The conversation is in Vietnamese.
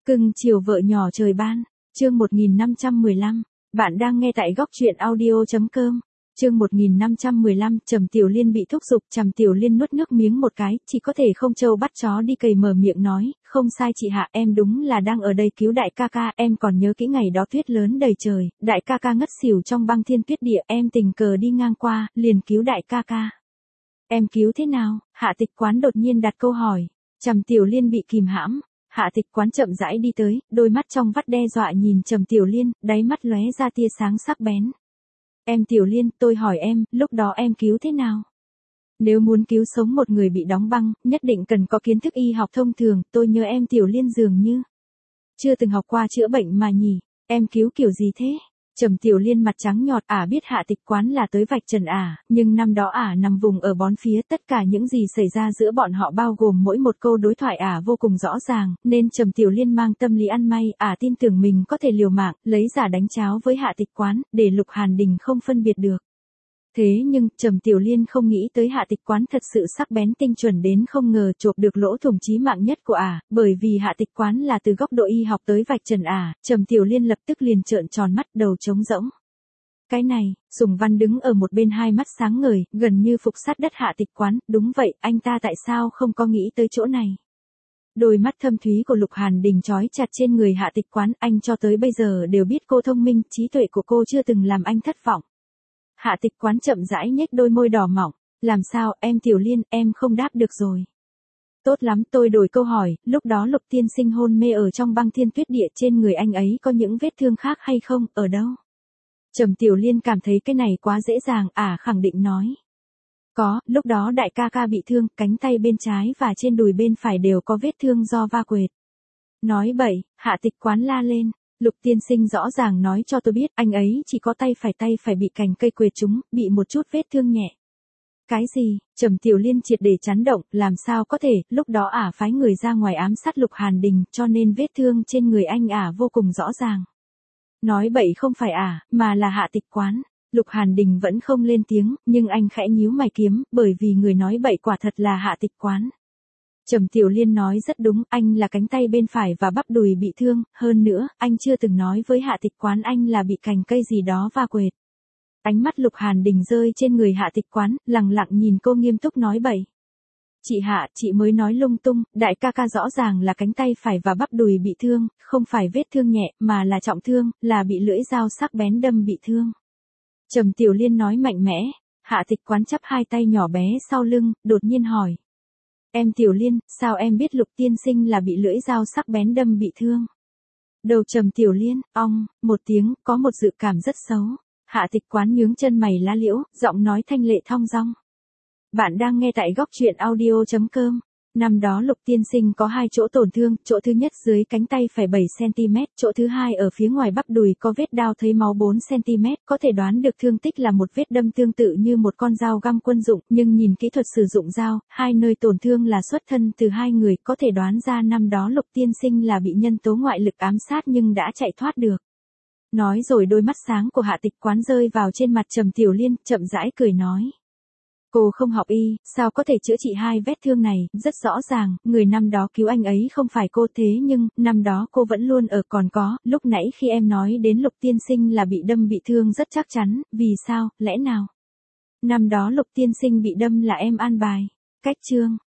Cưng chiều vợ nhỏ trời ban, chương 1515, bạn đang nghe tại góc truyện audio.com. Chương 1515, Trầm Tiểu Liên bị thúc giục, Trầm Tiểu Liên nuốt nước miếng một cái, chỉ có thể không trâu bắt chó đi cày mở miệng nói, không sai chị Hạ, em đúng là đang ở đây cứu đại ca ca, em còn nhớ kỹ ngày đó tuyết lớn đầy trời, đại ca ca ngất xỉu trong băng thiên tuyết địa, em tình cờ đi ngang qua, liền cứu đại ca ca. Em cứu thế nào? Hạ Tịch Quán đột nhiên đặt câu hỏi. Trầm Tiểu Liên bị kìm hãm. Hạ Tịch Quán chậm rãi đi tới, đôi mắt trong vắt đe dọa nhìn Trầm Tiểu Liên, đáy mắt lóe ra tia sáng sắc bén. Em Tiểu Liên, tôi hỏi em, lúc đó em cứu thế nào? Nếu muốn cứu sống một người bị đóng băng, nhất định cần có kiến thức y học thông thường, tôi nhớ em Tiểu Liên dường như chưa từng học qua chữa bệnh mà nhỉ, em cứu kiểu gì thế? Trầm Tiểu Liên mặt trắng nhọt, biết Hạ Tịch Quán là tới vạch trần nhưng năm đó nằm vùng ở bón phía, tất cả những gì xảy ra giữa bọn họ bao gồm mỗi một câu đối thoại vô cùng rõ ràng, nên Trầm Tiểu Liên mang tâm lý ăn may, tin tưởng mình có thể liều mạng, lấy giả đánh cháo với Hạ Tịch Quán, để Lục Hàn Đình không phân biệt được. Thế nhưng, Trầm Tiểu Liên không nghĩ tới Hạ Tịch Quán thật sự sắc bén tinh chuẩn đến không ngờ chộp được lỗ thủng chí mạng nhất của bởi vì Hạ Tịch Quán là từ góc độ y học tới vạch trần Trầm Tiểu Liên lập tức liền trợn tròn mắt, đầu trống rỗng. Cái này, Sùng Văn đứng ở một bên hai mắt sáng ngời, gần như phục sát đất Hạ Tịch Quán, đúng vậy, anh ta tại sao không có nghĩ tới chỗ này? Đôi mắt thâm thúy của Lục Hàn Đình trói chặt trên người Hạ Tịch Quán, anh cho tới bây giờ đều biết cô thông minh, trí tuệ của cô chưa từng làm anh thất vọng. Hạ Tịch Quán chậm rãi nhếch đôi môi đỏ mỏng, làm sao, em Tiểu Liên, em không đáp được rồi. Tốt lắm, tôi đổi câu hỏi, lúc đó Lục tiên sinh hôn mê ở trong băng thiên tuyết địa, trên người anh ấy có những vết thương khác hay không, ở đâu? Trầm Tiểu Liên cảm thấy cái này quá dễ dàng, khẳng định nói. Có, lúc đó đại ca ca bị thương, cánh tay bên trái và trên đùi bên phải đều có vết thương do va quệt. Nói bậy, Hạ Tịch Quán la lên. Lục tiên sinh rõ ràng nói cho tôi biết, anh ấy chỉ có tay phải bị cành cây quệt trúng, bị một chút vết thương nhẹ. Cái gì? Trầm Tiểu Liên triệt để chấn động, làm sao có thể, lúc đó phái người ra ngoài ám sát Lục Hàn Đình, cho nên vết thương trên người anh vô cùng rõ ràng. Nói bậy không phải mà là Hạ Tịch Quán. Lục Hàn Đình vẫn không lên tiếng, nhưng anh khẽ nhíu mày kiếm, bởi vì người nói bậy quả thật là Hạ Tịch Quán. Trầm Tiểu Liên nói rất đúng, anh là cánh tay bên phải và bắp đùi bị thương, hơn nữa, anh chưa từng nói với Hạ Tịch Quán anh là bị cành cây gì đó va quệt. Ánh mắt Lục Hàn Đình rơi trên người Hạ Tịch Quán, lặng lặng nhìn cô nghiêm túc nói bậy. Chị Hạ, chị mới nói lung tung, đại ca ca rõ ràng là cánh tay phải và bắp đùi bị thương, không phải vết thương nhẹ, mà là trọng thương, là bị lưỡi dao sắc bén đâm bị thương. Trầm Tiểu Liên nói mạnh mẽ. Hạ Tịch Quán chắp hai tay nhỏ bé sau lưng, đột nhiên hỏi. Em Tiểu Liên, sao em biết Lục tiên sinh là bị lưỡi dao sắc bén đâm bị thương? Đầu Trầm Tiểu Liên, một tiếng, có một dự cảm rất xấu. Hạ Tịch Quán nhướng chân mày lá liễu, giọng nói thanh lệ thong dong. Bạn đang nghe tại góc truyện audio.com. Năm đó Lục tiên sinh có hai chỗ tổn thương, chỗ thứ nhất dưới cánh tay phải 7cm, chỗ thứ hai ở phía ngoài bắp đùi có vết đao thấy máu 4cm, có thể đoán được thương tích là một vết đâm tương tự như một con dao găm quân dụng, nhưng nhìn kỹ thuật sử dụng dao, hai nơi tổn thương là xuất thân từ hai người, có thể đoán ra năm đó Lục tiên sinh là bị nhân tố ngoại lực ám sát nhưng đã chạy thoát được. Nói rồi đôi mắt sáng của Hạ Tịch Quán rơi vào trên mặt Trầm Tiểu Liên, chậm rãi cười nói. Cô không học y, sao có thể chữa trị hai vết thương này, rất rõ ràng, người năm đó cứu anh ấy không phải cô, thế nhưng, năm đó cô vẫn luôn ở, còn có, lúc nãy khi em nói đến Lục tiên sinh là bị đâm bị thương rất chắc chắn, vì sao, lẽ nào? Năm đó Lục tiên sinh bị đâm là em an bài. Cách chương.